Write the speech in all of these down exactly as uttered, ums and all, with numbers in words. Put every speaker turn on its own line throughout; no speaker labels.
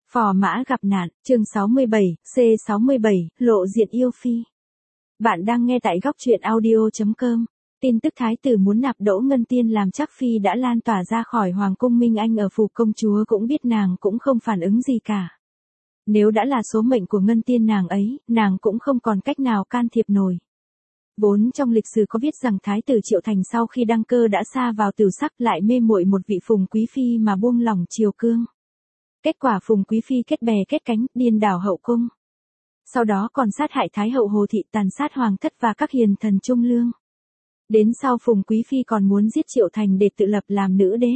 Phò Mã gặp nạn, chương sáu mươi bảy, C sáu mươi bảy, lộ diện yêu phi. Bạn đang nghe tại góc truyện audio chấm com. Tin tức thái tử muốn nạp Đỗ Ngân Tiên làm trác phi đã lan tỏa ra khỏi Hoàng cung Minh Anh ở phủ công chúa cũng biết nàng cũng không phản ứng gì cả. Nếu đã là số mệnh của Ngân Tiên nàng ấy, nàng cũng không còn cách nào can thiệp nổi. Vốn trong lịch sử có viết rằng thái tử Triệu Thành sau khi đăng cơ đã sa vào tửu sắc lại mê muội một vị phùng quý phi mà buông lỏng triều cương. Kết quả phùng quý phi kết bè kết cánh, điên đảo hậu cung. Sau đó còn sát hại thái hậu Hồ Thị, tàn sát hoàng thất và các hiền thần trung lương. Đến sau phùng quý phi còn muốn giết Triệu Thành để tự lập làm nữ đế.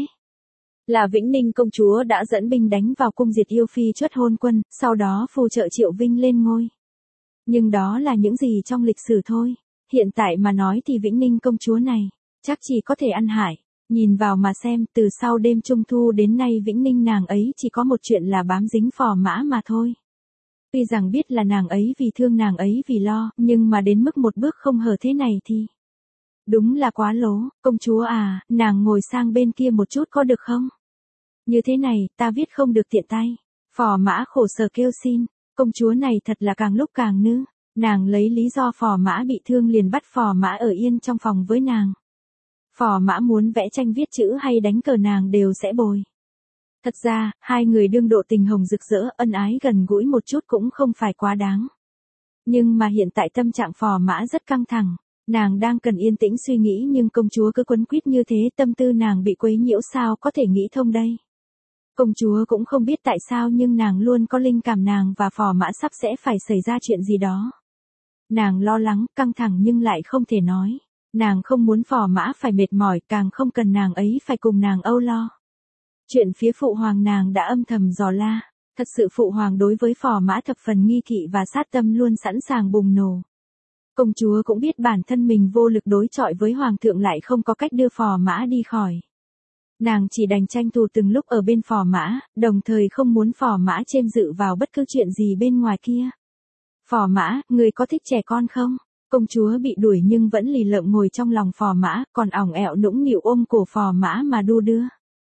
Là Vĩnh Ninh công chúa đã dẫn binh đánh vào cung diệt yêu phi chuất hôn quân, sau đó phù trợ Triệu Vinh lên ngôi. Nhưng đó là những gì trong lịch sử thôi. Hiện tại mà nói thì Vĩnh Ninh công chúa này, chắc chỉ có thể ăn hại. Nhìn vào mà xem, từ sau đêm trung thu đến nay Vĩnh Ninh nàng ấy chỉ có một chuyện là bám dính Phò Mã mà thôi. Tuy rằng biết là nàng ấy vì thương nàng ấy vì lo, nhưng mà đến mức một bước không hở thế này thì... Đúng là quá lố, công chúa à, nàng ngồi sang bên kia một chút có được không? Như thế này, ta viết không được tiện tay. Phò Mã khổ sở kêu xin, công chúa này thật là càng lúc càng nư. Nàng lấy lý do Phò Mã bị thương liền bắt Phò Mã ở yên trong phòng với nàng. Phò Mã muốn vẽ tranh viết chữ hay đánh cờ nàng đều sẽ bồi. Thật ra, hai người đương độ tình hồng rực rỡ, ân ái gần gũi một chút cũng không phải quá đáng. Nhưng mà hiện tại tâm trạng Phò Mã rất căng thẳng, nàng đang cần yên tĩnh suy nghĩ nhưng công chúa cứ quấn quýt như thế, tâm tư nàng bị quấy nhiễu sao có thể nghĩ thông đây. Công chúa cũng không biết tại sao nhưng nàng luôn có linh cảm nàng và Phò Mã sắp sẽ phải xảy ra chuyện gì đó. Nàng lo lắng, căng thẳng nhưng lại không thể nói. Nàng không muốn Phò Mã phải mệt mỏi, càng không cần nàng ấy phải cùng nàng âu lo. Chuyện phía phụ hoàng nàng đã âm thầm dò la, thật sự phụ hoàng đối với Phò Mã thập phần nghi kỵ và sát tâm luôn sẵn sàng bùng nổ. Công chúa cũng biết bản thân mình vô lực đối chọi với hoàng thượng lại không có cách đưa Phò Mã đi khỏi. Nàng chỉ đành tranh thủ từng lúc ở bên Phò Mã, đồng thời không muốn Phò Mã chêm dự vào bất cứ chuyện gì bên ngoài kia. Phò Mã, người có thích trẻ con không? Công chúa bị đuổi nhưng vẫn lì lợm ngồi trong lòng Phò Mã, còn ỏng ẹo nũng nịu ôm cổ Phò Mã mà đu đưa.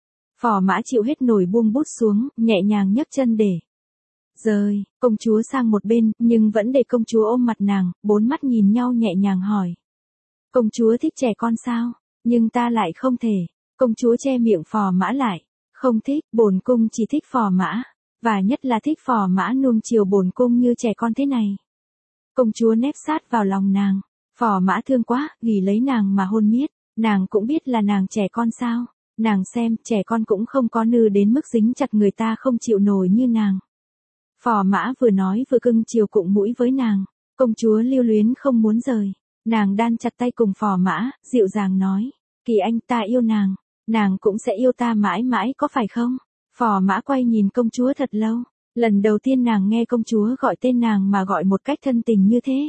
Phò Mã chịu hết nổi buông bút xuống, nhẹ nhàng nhấc chân để rời công chúa sang một bên, nhưng vẫn để công chúa ôm mặt nàng, bốn mắt nhìn nhau nhẹ nhàng hỏi. Công chúa thích trẻ con sao? Nhưng ta lại không thể. Công chúa che miệng Phò Mã lại. Không thích, bổn cung chỉ thích Phò Mã. Và nhất là thích Phò Mã nuông chiều bổn cung như trẻ con thế này. Công chúa nép sát vào lòng nàng. Phò Mã thương quá, ghì lấy nàng mà hôn miết. Nàng cũng biết là nàng trẻ con sao. Nàng xem, trẻ con cũng không có nư đến mức dính chặt người ta không chịu nổi như nàng. Phò Mã vừa nói vừa cưng chiều cụng mũi với nàng. Công chúa lưu luyến không muốn rời. Nàng đan chặt tay cùng Phò Mã, dịu dàng nói. Kỳ anh, ta yêu nàng. Nàng cũng sẽ yêu ta mãi mãi có phải không? Phò Mã quay nhìn công chúa thật lâu. Lần đầu tiên nàng nghe công chúa gọi tên nàng mà gọi một cách thân tình như thế.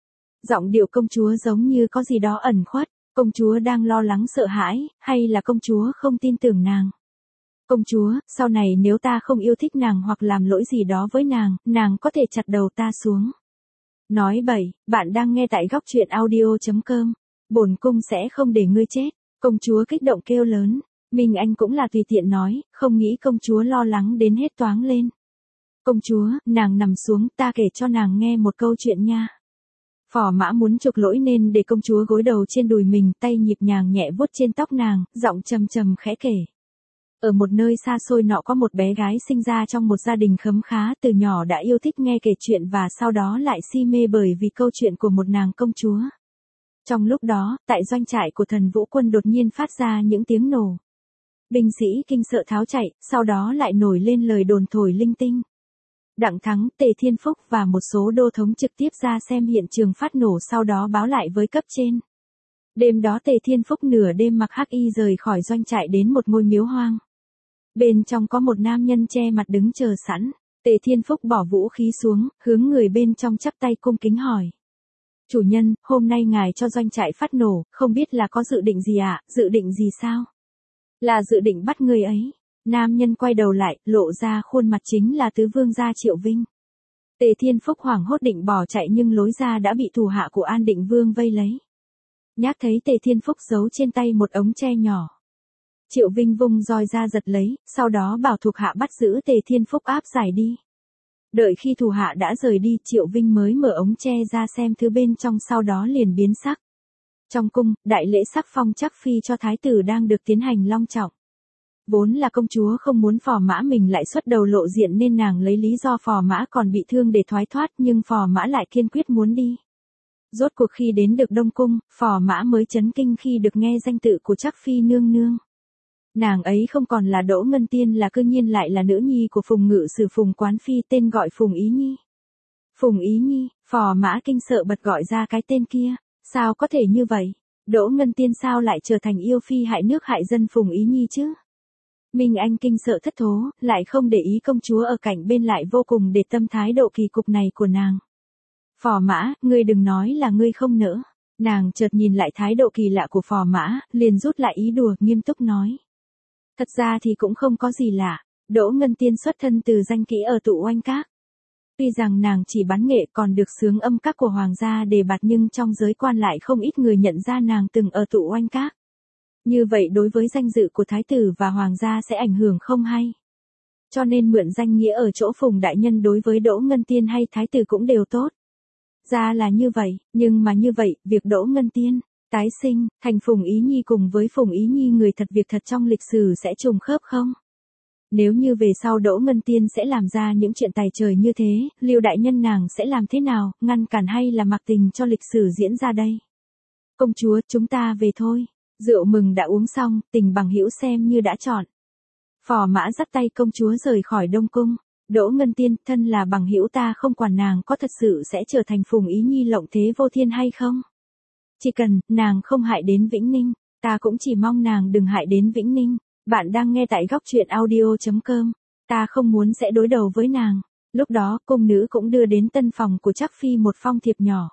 Giọng điệu công chúa giống như có gì đó ẩn khuất. Công chúa đang lo lắng sợ hãi, hay là công chúa không tin tưởng nàng? Công chúa, sau này nếu ta không yêu thích nàng hoặc làm lỗi gì đó với nàng, nàng có thể chặt đầu ta xuống. Nói bậy, bạn đang nghe tại góc truyện audio chấm com. Bổn cung sẽ không để ngươi chết. Công chúa kích động kêu lớn. Minh Anh cũng là tùy tiện nói, không nghĩ công chúa lo lắng đến hết toáng lên. Công chúa, nàng nằm xuống, ta kể cho nàng nghe một câu chuyện nha. Phò Mã muốn chuộc lỗi nên để công chúa gối đầu trên đùi mình, tay nhịp nhàng nhẹ vuốt trên tóc nàng, giọng trầm trầm khẽ kể. Ở một nơi xa xôi nọ có một bé gái sinh ra trong một gia đình khấm khá, từ nhỏ đã yêu thích nghe kể chuyện và sau đó lại si mê bởi vì câu chuyện của một nàng công chúa. Trong lúc đó, tại doanh trại của Thần Vũ Quân đột nhiên phát ra những tiếng nổ. Binh sĩ kinh sợ tháo chạy, sau đó lại nổi lên lời đồn thổi linh tinh. Đặng Thắng, Tề Thiên Phúc và một số đô thống trực tiếp ra xem hiện trường phát nổ sau đó báo lại với cấp trên. Đêm đó Tề Thiên Phúc nửa đêm mặc hắc y rời khỏi doanh trại đến một ngôi miếu hoang. Bên trong có một nam nhân che mặt đứng chờ sẵn. Tề Thiên Phúc bỏ vũ khí xuống, hướng người bên trong chắp tay cung kính hỏi. Chủ nhân, hôm nay ngài cho doanh trại phát nổ, không biết là có dự định gì ạ, à? Dự định gì sao? Là dự định bắt người ấy. Nam nhân quay đầu lại, lộ ra khuôn mặt chính là tứ vương gia Triệu Vinh. Tề Thiên Phúc hoảng hốt định bỏ chạy nhưng lối ra đã bị thủ hạ của An Định Vương vây lấy. Nhác thấy Tề Thiên Phúc giấu trên tay một ống tre nhỏ. Triệu Vinh vung roi ra giật lấy, sau đó bảo thuộc hạ bắt giữ Tề Thiên Phúc áp giải đi. Đợi khi thủ hạ đã rời đi, Triệu Vinh mới mở ống tre ra xem thứ bên trong, sau đó liền biến sắc. Trong cung, đại lễ sắc phong Trác Phi cho thái tử đang được tiến hành long trọng. Vốn là công chúa không muốn Phò Mã mình lại xuất đầu lộ diện nên nàng lấy lý do Phò Mã còn bị thương để thoái thoát, nhưng Phò Mã lại kiên quyết muốn đi. Rốt cuộc khi đến được Đông Cung, Phò Mã mới chấn kinh khi được nghe danh tự của Trác Phi nương nương. Nàng ấy không còn là Đỗ Ngân Tiên, là cư nhiên lại là nữ nhi của Phùng Ngự Sử Phùng Quán Phi, tên gọi Phùng Ý Nhi. Phùng Ý Nhi, Phò Mã kinh sợ bật gọi ra cái tên kia, sao có thể như vậy? Đỗ Ngân Tiên sao lại trở thành yêu phi hại nước hại dân Phùng Ý Nhi chứ? Minh Anh kinh sợ thất thố, lại không để ý công chúa ở cạnh bên lại vô cùng để tâm thái độ kỳ cục này của nàng. Phò Mã, ngươi đừng nói là ngươi không nỡ. Nàng chợt nhìn lại thái độ kỳ lạ của Phò Mã, liền rút lại ý đùa, nghiêm túc nói. Thật ra thì cũng không có gì lạ, Đỗ Ngân Tiên xuất thân từ danh kỹ ở Tụ Oanh Các. Tuy rằng nàng chỉ bắn nghệ còn được xướng âm các của hoàng gia đề bạt, nhưng trong giới quan lại không ít người nhận ra nàng từng ở Tụ Oanh Các. Như vậy đối với danh dự của thái tử và hoàng gia sẽ ảnh hưởng không hay. Cho nên mượn danh nghĩa ở chỗ Phùng đại nhân đối với Đỗ Ngân Tiên hay thái tử cũng đều tốt. Ra là như vậy, nhưng mà như vậy, việc Đỗ Ngân Tiên tái sinh thành Phùng Ý Nhi cùng với Phùng Ý Nhi người thật việc thật trong lịch sử sẽ trùng khớp không? Nếu như về sau Đỗ Ngân Tiên sẽ làm ra những chuyện tài trời như thế, Lưu đại nhân nàng sẽ làm thế nào, ngăn cản hay là mặc tình cho lịch sử diễn ra đây? Công chúa, chúng ta về thôi. Rượu mừng đã uống xong, tình bằng hữu xem như đã chọn. Phò Mã dắt tay công chúa rời khỏi Đông Cung. Đỗ Ngân Tiên, thân là bằng hữu ta không quản nàng có thật sự sẽ trở thành Phùng Ý Nhi lộng thế vô thiên hay không. Chỉ cần, nàng không hại đến Vĩnh Ninh, ta cũng chỉ mong nàng đừng hại đến Vĩnh Ninh. Bạn đang nghe tại góc truyện audio chấm com. Ta không muốn sẽ đối đầu với nàng. Lúc đó, cung nữ cũng đưa đến tân phòng của Trác Phi một phong thiệp nhỏ.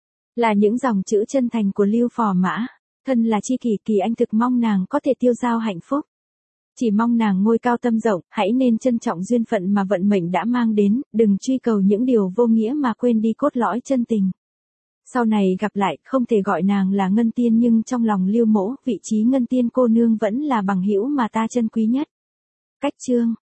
Là những dòng chữ chân thành của Lưu Phò Mã. Thân là chi kỷ, Kỳ Anh thực mong nàng có thể tiêu dao hạnh phúc. Chỉ mong nàng ngôi cao tâm rộng, hãy nên trân trọng duyên phận mà vận mệnh đã mang đến, đừng truy cầu những điều vô nghĩa mà quên đi cốt lõi chân tình. Sau này gặp lại, không thể gọi nàng là Ngân Tiên, nhưng trong lòng Lưu mỗ, vị trí Ngân Tiên cô nương vẫn là bằng hữu mà ta trân quý nhất. Cách chương